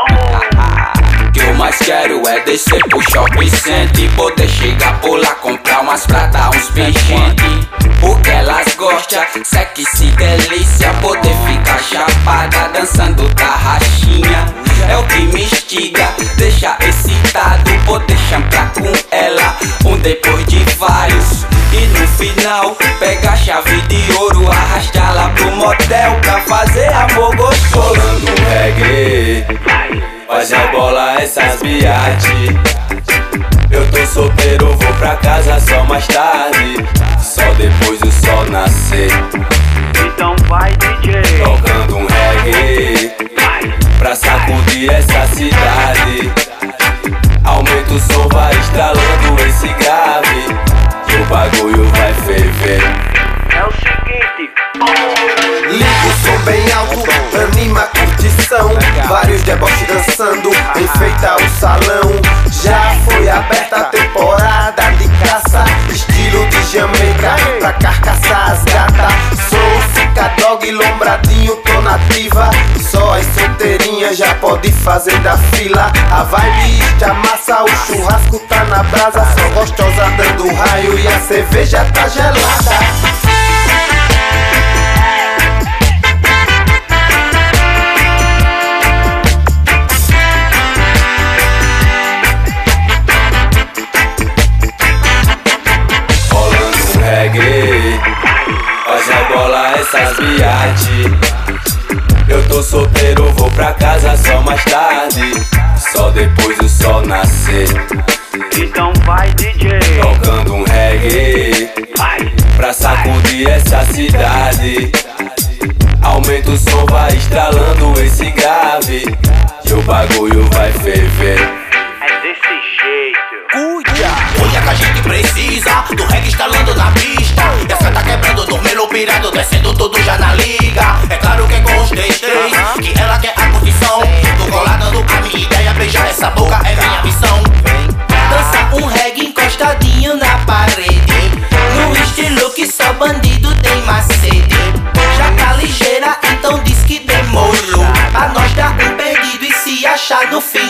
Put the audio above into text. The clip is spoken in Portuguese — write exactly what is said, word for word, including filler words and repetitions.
Que eu mais quero é descer pro shopping center e poder chegar por lá, comprar umas pratas, uns pingentes. O que elas gostam, sexy, delícia, poder ficar chapada dançando tarraxinha. É o que me instiga, deixa excitado, poder champar com ela, um depois de vários. E no final, pega a chave de ouro, arrastá-la pro motel pra fazer amor gostoso. Rolando um reggae, faz a bola essas biate. Eu tô solteiro, vou pra casa só mais tarde, só depois do sol nascer. Então vai, D J, tocando um reggae pra sacudir essa cidade. Aumenta o som, vai estralando esse grave, que o bagulho vai ferver. é o seguinte. Liga o som bem alto, anima a curtição. Vários deboches dançando, enfeita o salão. Já foi aberta a temporada de caça, estilo de Jamaica, pra carcaçar as gatas. Sou fica dog, lombradinho, tô nativa. Só as solteirinhas já pode fazer da fila. A vibe está massa, o churrasco tá na brasa. Só gostosa dando raio e a cerveja tá gelada. Faz a bola essas biate. Eu tô solteiro, vou pra casa só mais tarde, só depois do sol nascer. Então vai, D J, tocando um reggae pra sacudir essa cidade. Aumenta o som, vai estralando esse grave, que o bagulho vai ferver. é desse jeito. Olha que a gente precisa do reggae estalando na pista. E essa tá quebrando do melo pirado, descendo tudo já na liga. É claro que é com os três três, que ela quer a curtição. Tô colado a minha ideia, beijar essa boca é minha missão. Dança um reggae encostadinho na parede, no estilo que só bandido tem macete. Já tá ligeira, então diz que demorou, pra nós dar um perdido e se achar no fim.